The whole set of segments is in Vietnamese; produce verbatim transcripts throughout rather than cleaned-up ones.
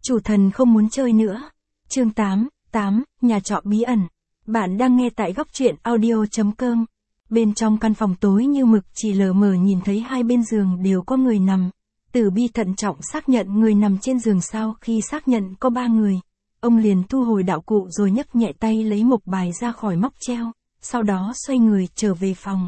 Chủ thần không muốn chơi nữa. Chương tám, tám, nhà trọ bí ẩn. Bạn đang nghe tại góc truyện audio chấm com. Bên trong căn phòng tối như mực chỉ lờ mờ nhìn thấy hai bên giường đều có người nằm. Tử Bi thận trọng xác nhận người nằm trên giường sau khi xác nhận có ba người. Ông liền thu hồi đạo cụ rồi nhấc nhẹ tay lấy mộc bài ra khỏi móc treo, sau đó xoay người trở về phòng.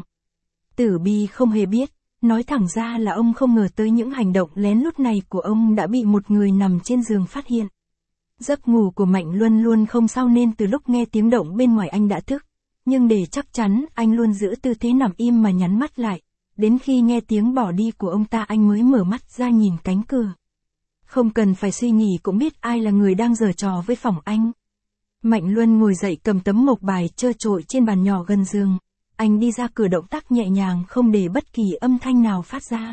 Tử Bi không hề biết, nói thẳng ra là ông không ngờ tới những hành động lén lút này của ông đã bị một người nằm trên giường phát hiện. Giấc ngủ của Mạnh Luân luôn không sao nên từ lúc nghe tiếng động bên ngoài anh đã thức, nhưng để chắc chắn anh luôn giữ tư thế nằm im mà nhắm mắt lại, đến khi nghe tiếng bỏ đi của ông ta anh mới mở mắt ra nhìn cánh cửa. Không cần phải suy nghĩ cũng biết ai là người đang giở trò với phòng anh. Mạnh Luân ngồi dậy cầm tấm mộc bài trơ trội trên bàn nhỏ gần giường. Anh đi ra cửa động tác nhẹ nhàng không để bất kỳ âm thanh nào phát ra.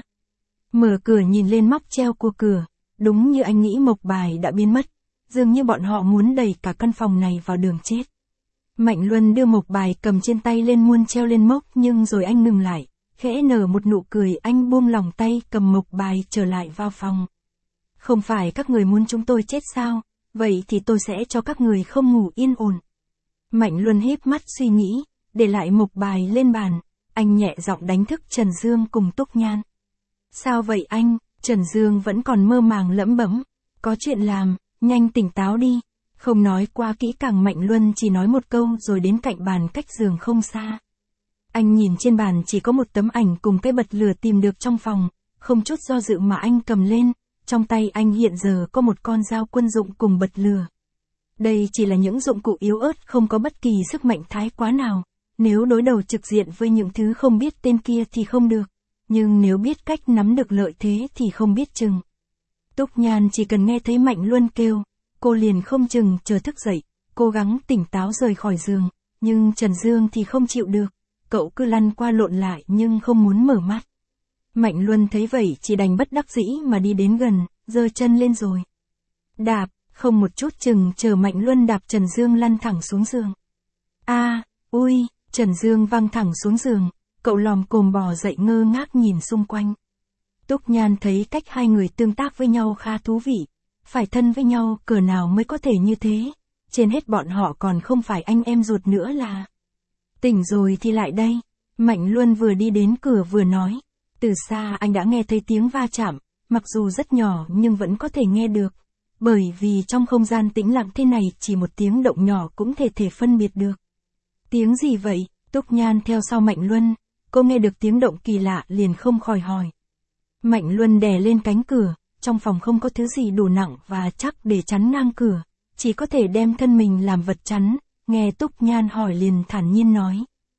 Mở cửa nhìn lên móc treo của cửa, đúng như anh nghĩ mộc bài đã biến mất, dường như bọn họ muốn đẩy cả căn phòng này vào đường chết. Mạnh Luân đưa mộc bài cầm trên tay lên muôn treo lên móc nhưng rồi anh ngừng lại, khẽ nở một nụ cười anh buông lỏng tay cầm mộc bài trở lại vào phòng. Không phải các người muốn chúng tôi chết sao, vậy thì tôi sẽ cho các người không ngủ yên ổn. Mạnh Luân híp mắt suy nghĩ, để lại mộc bài lên bàn, anh nhẹ giọng đánh thức Trần Dương cùng Túc Nhan. Sao vậy anh? Trần Dương vẫn còn mơ màng lẩm bẩm. Có chuyện làm, nhanh tỉnh táo đi. Không nói qua kỹ càng Mạnh Luân chỉ nói một câu rồi đến cạnh bàn cách giường không xa. Anh nhìn trên bàn chỉ có một tấm ảnh cùng cái bật lửa tìm được trong phòng, không chút do dự mà anh cầm lên, trong tay anh hiện giờ có một con dao quân dụng cùng bật lửa. Đây chỉ là những dụng cụ yếu ớt không có bất kỳ sức mạnh thái quá nào. Nếu đối đầu trực diện với những thứ không biết tên kia thì không được, nhưng nếu biết cách nắm được lợi thế thì không biết chừng. Túc Nhan chỉ cần nghe thấy Mạnh Luân kêu, cô liền không chừng chờ thức dậy, cố gắng tỉnh táo rời khỏi giường, nhưng Trần Dương thì không chịu được, cậu cứ lăn qua lộn lại nhưng không muốn mở mắt. Mạnh Luân thấy vậy chỉ đành bất đắc dĩ mà đi đến gần, giơ chân lên rồi đạp, không một chút chừng chờ Mạnh Luân đạp Trần Dương lăn thẳng xuống giường. A, à, ui! Trần Dương văng thẳng xuống giường, cậu lòm cồm bò dậy ngơ ngác nhìn xung quanh. Túc Nhan thấy cách hai người tương tác với nhau khá thú vị, phải thân với nhau cỡ nào mới có thể như thế, trên hết bọn họ còn không phải anh em ruột nữa là. Tỉnh rồi thì lại đây, Mạnh Luân vừa đi đến cửa vừa nói, từ xa anh đã nghe thấy tiếng va chạm, mặc dù rất nhỏ nhưng vẫn có thể nghe được, bởi vì trong không gian tĩnh lặng thế này chỉ một tiếng động nhỏ cũng thể thể phân biệt được. Tiếng gì vậy? Túc Nhan theo sau Mạnh Luân, cô nghe được tiếng động kỳ lạ liền không khỏi hỏi. Mạnh Luân đè lên cánh cửa, trong phòng không có thứ gì đủ nặng và chắc để chắn ngang cửa, chỉ có thể đem thân mình làm vật chắn, nghe Túc Nhan hỏi liền thản nhiên nói.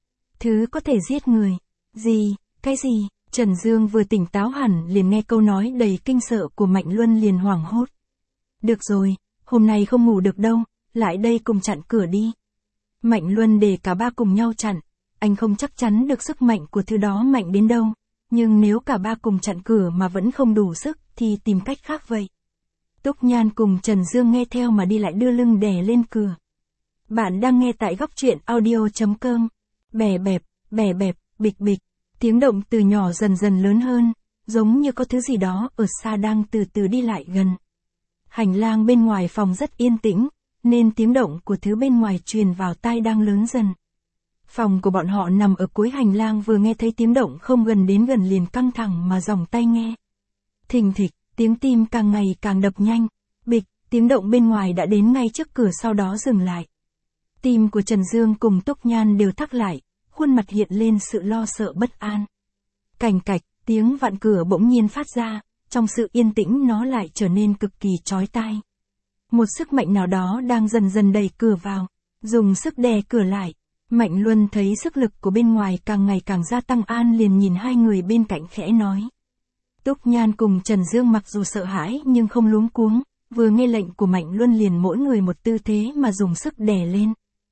Thứ có thể giết người. Gì? Cái gì? Trần Dương vừa tỉnh táo hẳn liền nghe câu nói đầy kinh sợ của Mạnh Luân liền hoảng hốt. Được rồi, hôm nay không ngủ được đâu, lại đây cùng chặn cửa đi. Mạnh Luân để cả ba cùng nhau chặn, anh không chắc chắn được sức mạnh của thứ đó mạnh đến đâu, nhưng nếu cả ba cùng chặn cửa mà vẫn không đủ sức thì tìm cách khác vậy. Túc Nhan cùng Trần Dương nghe theo mà đi lại đưa lưng đè lên cửa. Bạn đang nghe tại góc truyện audio chấm com. Bè bẹp, bè bẹp, bịch bịch, tiếng động từ nhỏ dần dần lớn hơn, giống như có thứ gì đó ở xa đang từ từ đi lại gần. Hành lang bên ngoài phòng rất yên tĩnh, nên tiếng động của thứ bên ngoài truyền vào tai đang lớn dần. Phòng của bọn họ nằm ở cuối hành lang vừa nghe thấy tiếng động không gần đến gần liền căng thẳng mà giòng tay nghe. Thình thịch, tiếng tim càng ngày càng đập nhanh, bịch, tiếng động bên ngoài đã đến ngay trước cửa sau đó dừng lại. Tim của Trần Dương cùng Túc Nhan đều thắt lại, khuôn mặt hiện lên sự lo sợ bất an. Cành cạch, tiếng vặn cửa bỗng nhiên phát ra, trong sự yên tĩnh nó lại trở nên cực kỳ chói tai. Một sức mạnh nào đó đang dần dần đẩy cửa vào, dùng sức đè cửa lại. Mạnh Luân thấy sức lực của bên ngoài càng ngày càng gia tăng an liền nhìn hai người bên cạnh khẽ nói. Túc Nhan cùng Trần Dương mặc dù sợ hãi nhưng không luống cuống, vừa nghe lệnh của Mạnh Luân liền mỗi người một tư thế mà dùng sức đè lên.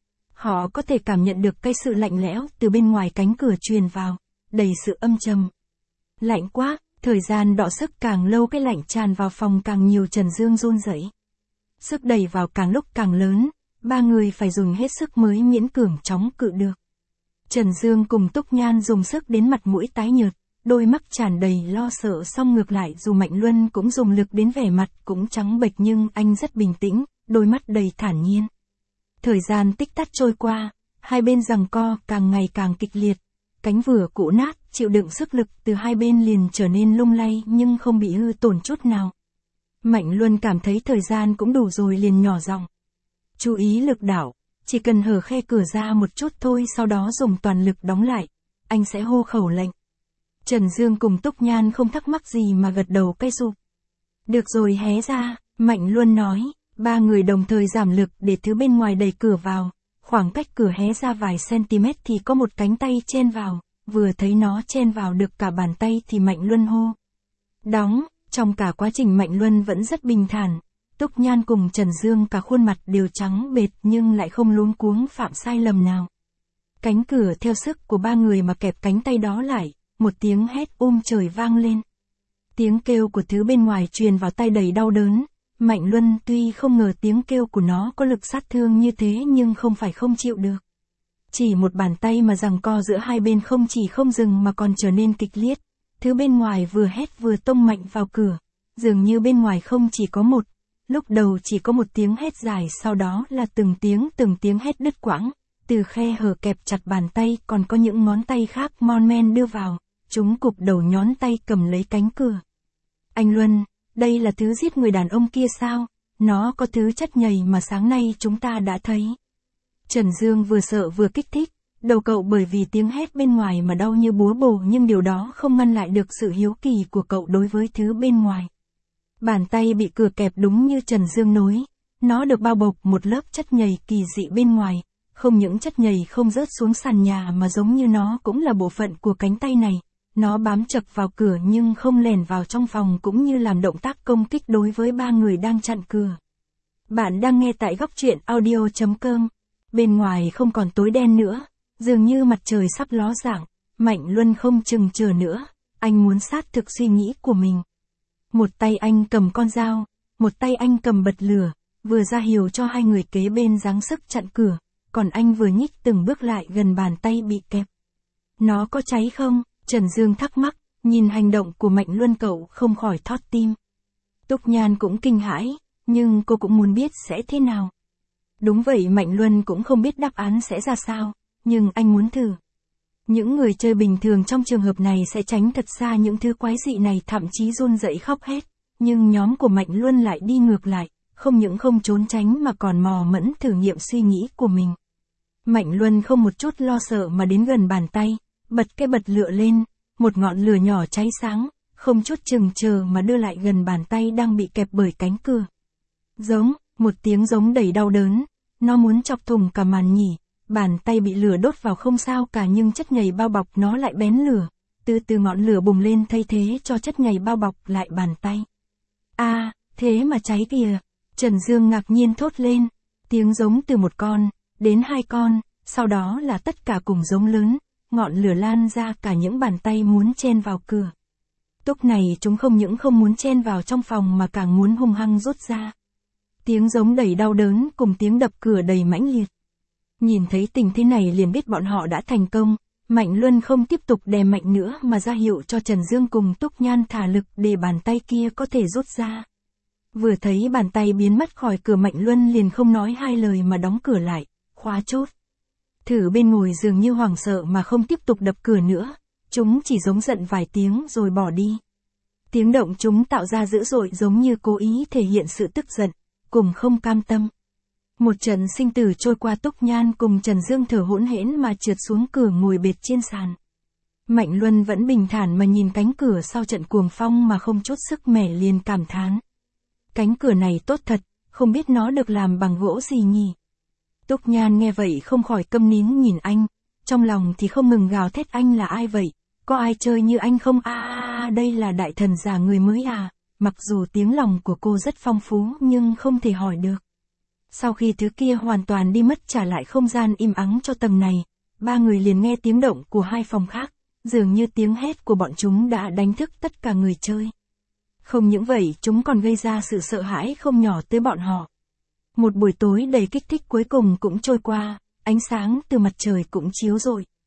Họ có thể cảm nhận được cái sự lạnh lẽo từ bên ngoài cánh cửa truyền vào, đầy sự âm trầm. Lạnh quá, thời gian đọ sức càng lâu cái lạnh tràn vào phòng càng nhiều Trần Dương run rẩy. Sức đẩy vào càng lúc càng lớn, ba người phải dùng hết sức mới miễn cưỡng chống cự được. Trần Dương cùng Túc Nhan dùng sức đến mặt mũi tái nhợt, đôi mắt tràn đầy lo sợ, song ngược lại dù Mạnh Luân cũng dùng lực đến vẻ mặt cũng trắng bệch nhưng anh rất bình tĩnh, đôi mắt đầy thản nhiên. Thời gian tích tắc trôi qua, hai bên giằng co càng ngày càng kịch liệt, cánh vừa cũ nát, chịu đựng sức lực từ hai bên liền trở nên lung lay nhưng không bị hư tổn chút nào. Mạnh Luân cảm thấy thời gian cũng đủ rồi liền nhỏ giọng. Chú ý lực đạo, chỉ cần hở khe cửa ra một chút thôi, sau đó dùng toàn lực đóng lại, anh sẽ hô khẩu lệnh. Trần Dương cùng Túc Nhan không thắc mắc gì mà gật đầu cây sụp. Được rồi, hé ra, Mạnh Luân nói, ba người đồng thời giảm lực để thứ bên ngoài đẩy cửa vào, khoảng cách cửa hé ra vài cm thì có một cánh tay chen vào, vừa thấy nó chen vào được cả bàn tay thì Mạnh Luân hô. Đóng, trong cả quá trình Mạnh Luân vẫn rất bình thản, Túc Nhan cùng Trần Dương cả khuôn mặt đều trắng bệch nhưng lại không luống cuống phạm sai lầm nào. Cánh cửa theo sức của ba người mà kẹp cánh tay đó lại, một tiếng hét um trời vang lên. Tiếng kêu của thứ bên ngoài truyền vào tai đầy đau đớn, Mạnh Luân tuy không ngờ tiếng kêu của nó có lực sát thương như thế nhưng không phải không chịu được. Chỉ một bàn tay mà giằng co giữa hai bên không chỉ không dừng mà còn trở nên kịch liệt, thứ bên ngoài vừa hét vừa tông mạnh vào cửa, dường như bên ngoài không chỉ có một, lúc đầu chỉ có một tiếng hét dài, sau đó là từng tiếng từng tiếng hét đứt quãng, từ khe hở kẹp chặt bàn tay còn có những ngón tay khác mon men đưa vào, chúng cụp đầu nhón tay cầm lấy cánh cửa. Anh Luân, đây là thứ giết người đàn ông kia sao? Nó có thứ chất nhầy mà sáng nay chúng ta đã thấy. Trần Dương vừa sợ vừa kích thích, đầu cậu bởi vì tiếng hét bên ngoài mà đau như búa bổ nhưng điều đó không ngăn lại được sự hiếu kỳ của cậu đối với thứ bên ngoài. Bàn tay bị cửa kẹp đúng như Trần Dương nói, nó được bao bọc một lớp chất nhầy kỳ dị bên ngoài, không những chất nhầy không rớt xuống sàn nhà mà giống như nó cũng là bộ phận của cánh tay này. Nó bám chặt vào cửa nhưng không lèn vào trong phòng cũng như làm động tác công kích đối với ba người đang chặn cửa. Bạn đang nghe tại góc truyện audio chấm com. Bên ngoài không còn tối đen nữa, dường như mặt trời sắp ló dạng, Mạnh Luân không chừng chờ nữa, anh muốn sát thực suy nghĩ của mình. Một tay anh cầm con dao, một tay anh cầm bật lửa, vừa ra hiệu cho hai người kế bên giáng sức chặn cửa, còn anh vừa nhích từng bước lại gần bàn tay bị kẹp. Nó có cháy không? Trần Dương thắc mắc, nhìn hành động của Mạnh Luân cậu không khỏi thót tim. Túc Nhan cũng kinh hãi, nhưng cô cũng muốn biết sẽ thế nào. Đúng vậy, Mạnh Luân cũng không biết đáp án sẽ ra sao, nhưng anh muốn thử. Những người chơi bình thường trong trường hợp này sẽ tránh thật xa những thứ quái dị này, thậm chí run rẩy khóc hết, nhưng nhóm của Mạnh Luân lại đi ngược lại, không những không trốn tránh mà còn mò mẫm thử nghiệm suy nghĩ của mình. Mạnh Luân không một chút lo sợ mà đến gần bàn tay, bật cái bật lửa lên, một ngọn lửa nhỏ cháy sáng, không chút chừng chờ mà đưa lại gần bàn tay đang bị kẹp bởi cánh cửa. Giống, một tiếng giống đầy đau đớn, nó muốn chọc thủng cả màn nhỉ, bàn tay bị lửa đốt vào không sao cả nhưng chất nhầy bao bọc nó lại bén lửa, từ từ ngọn lửa bùng lên thay thế cho chất nhầy bao bọc lại bàn tay. A, à, thế mà cháy kìa, Trần Dương ngạc nhiên thốt lên, tiếng giống từ một con, đến hai con, sau đó là tất cả cùng giống lớn. Ngọn lửa lan ra cả những bàn tay muốn chen vào cửa. Lúc này chúng không những không muốn chen vào trong phòng mà càng muốn hung hăng rút ra. Tiếng giống đầy đau đớn cùng tiếng đập cửa đầy mãnh liệt. Nhìn thấy tình thế này liền biết bọn họ đã thành công, Mạnh Luân không tiếp tục đè mạnh nữa mà ra hiệu cho Trần Dương cùng Túc Nhan thả lực để bàn tay kia có thể rút ra. Vừa thấy bàn tay biến mất khỏi cửa, Mạnh Luân liền không nói hai lời mà đóng cửa lại, khóa chốt. Thử bên ngồi dường như hoảng sợ mà không tiếp tục đập cửa nữa, chúng chỉ giống giận vài tiếng rồi bỏ đi. Tiếng động chúng tạo ra dữ dội giống như cố ý thể hiện sự tức giận, cùng không cam tâm. Một trận sinh tử trôi qua, Túc Nhan cùng Trần Dương thở hỗn hển mà trượt xuống cửa ngồi bệt trên sàn. Mạnh Luân vẫn bình thản mà nhìn cánh cửa sau trận cuồng phong mà không chút sức mẻ liền cảm thán. Cánh cửa này tốt thật, không biết nó được làm bằng gỗ gì nhỉ? Túc Nhan nghe vậy không khỏi câm nín nhìn anh, trong lòng thì không ngừng gào thét, anh là ai vậy? Có ai chơi như anh không? A à, à, đây là đại thần già người mới à? Mặc dù tiếng lòng của cô rất phong phú nhưng không thể hỏi được. Sau khi thứ kia hoàn toàn đi mất, trả lại không gian im ắng cho tầng này, ba người liền nghe tiếng động của hai phòng khác, dường như tiếng hét của bọn chúng đã đánh thức tất cả người chơi. Không những vậy, chúng còn gây ra sự sợ hãi không nhỏ tới bọn họ. Một buổi tối đầy kích thích cuối cùng cũng trôi qua, ánh sáng từ mặt trời cũng chiếu rọi.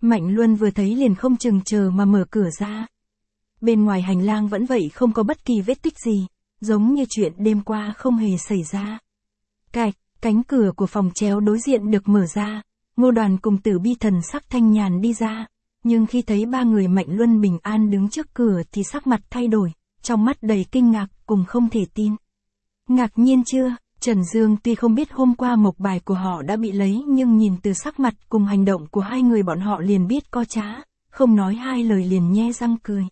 Mạnh Luân vừa thấy liền không chừng chờ mà mở cửa ra. Bên ngoài hành lang vẫn vậy không có bất kỳ vết tích gì, giống như chuyện đêm qua không hề xảy ra. Cạch, cánh cửa của phòng chéo đối diện được mở ra, Ngô Đoàn cùng Tử Bi thần sắc thanh nhàn đi ra, nhưng khi thấy ba người Mạnh Luân bình an đứng trước cửa thì sắc mặt thay đổi, trong mắt đầy kinh ngạc cùng không thể tin. Ngạc nhiên chưa? Trần Dương tuy không biết hôm qua mộc bài của họ đã bị lấy nhưng nhìn từ sắc mặt cùng hành động của hai người bọn họ liền biết có trá, không nói hai lời liền nhe răng cười.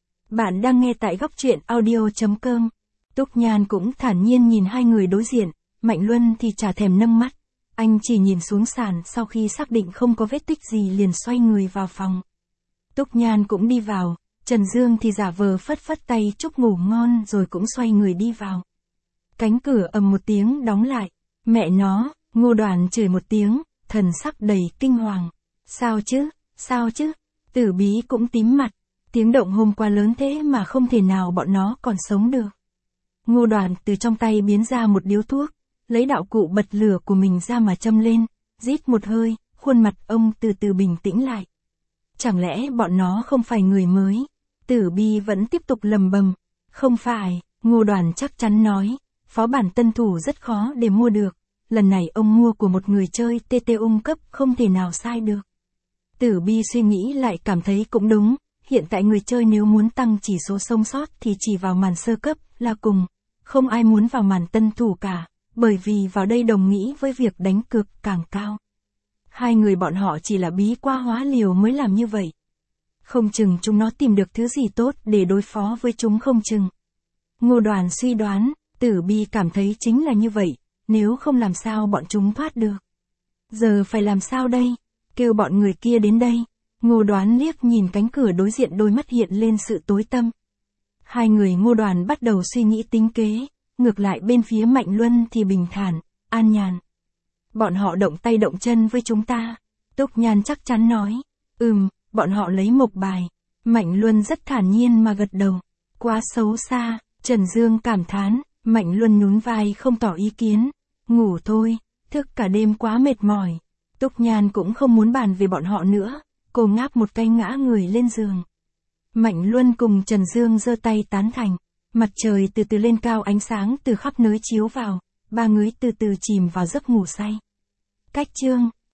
Bạn đang nghe tại góc truyện audio chấm com. Túc Nhan cũng thản nhiên nhìn hai người đối diện, Mạnh Luân thì chả thèm nâng mắt. Anh chỉ nhìn xuống sàn sau khi xác định không có vết tích gì liền xoay người vào phòng. Túc Nhan cũng đi vào, Trần Dương thì giả vờ phất phất tay chúc ngủ ngon rồi cũng xoay người đi vào. Cánh cửa ầm một tiếng đóng lại, mẹ nó, Ngô Đoàn chửi một tiếng, thần sắc đầy kinh hoàng. Sao chứ, sao chứ, Tử Bí cũng tím mặt, tiếng động hôm qua lớn thế mà không thể nào bọn nó còn sống được. Ngô Đoàn từ trong tay biến ra một điếu thuốc, lấy đạo cụ bật lửa của mình ra mà châm lên, rít một hơi, khuôn mặt ông từ từ bình tĩnh lại. Chẳng lẽ bọn nó không phải người mới? Tử Bi vẫn tiếp tục lầm bầm. Không phải, Ngô Đoàn chắc chắn nói, phó bản tân thủ rất khó để mua được, lần này ông mua của một người chơi tê tê ung cấp không thể nào sai được. Tử Bi suy nghĩ lại cảm thấy cũng đúng, hiện tại người chơi nếu muốn tăng chỉ số sống sót thì chỉ vào màn sơ cấp là cùng, không ai muốn vào màn tân thủ cả, bởi vì vào đây đồng nghĩa với việc đánh cược càng cao. Hai người bọn họ chỉ là bí qua hóa liều mới làm như vậy. Không chừng chúng nó tìm được thứ gì tốt để đối phó với chúng không chừng. Ngô Đoàn suy đoán, Tử Bi cảm thấy chính là như vậy, nếu không làm sao bọn chúng thoát được. Giờ phải làm sao đây? Kêu bọn người kia đến đây. Ngô Đoán liếc nhìn cánh cửa đối diện, đôi mắt hiện lên sự tối tăm. Hai người Ngô Đoàn bắt đầu suy nghĩ tính kế, ngược lại bên phía Mạnh Luân thì bình thản, an nhàn. Bọn họ động tay động chân với chúng ta. Túc Nhan chắc chắn nói. Ừm, bọn họ lấy mộc bài. Mạnh Luân rất thản nhiên mà gật đầu. Quá xấu xa, Trần Dương cảm thán. Mạnh Luân nhún vai không tỏ ý kiến. Ngủ thôi, thức cả đêm quá mệt mỏi. Túc Nhan cũng không muốn bàn về bọn họ nữa. Cô ngáp một cái ngã người lên giường. Mạnh Luân cùng Trần Dương giơ tay tán thành. Mặt trời từ từ lên cao, ánh sáng từ khắp nơi chiếu vào. Ba người từ từ chìm vào giấc ngủ say. Cách chương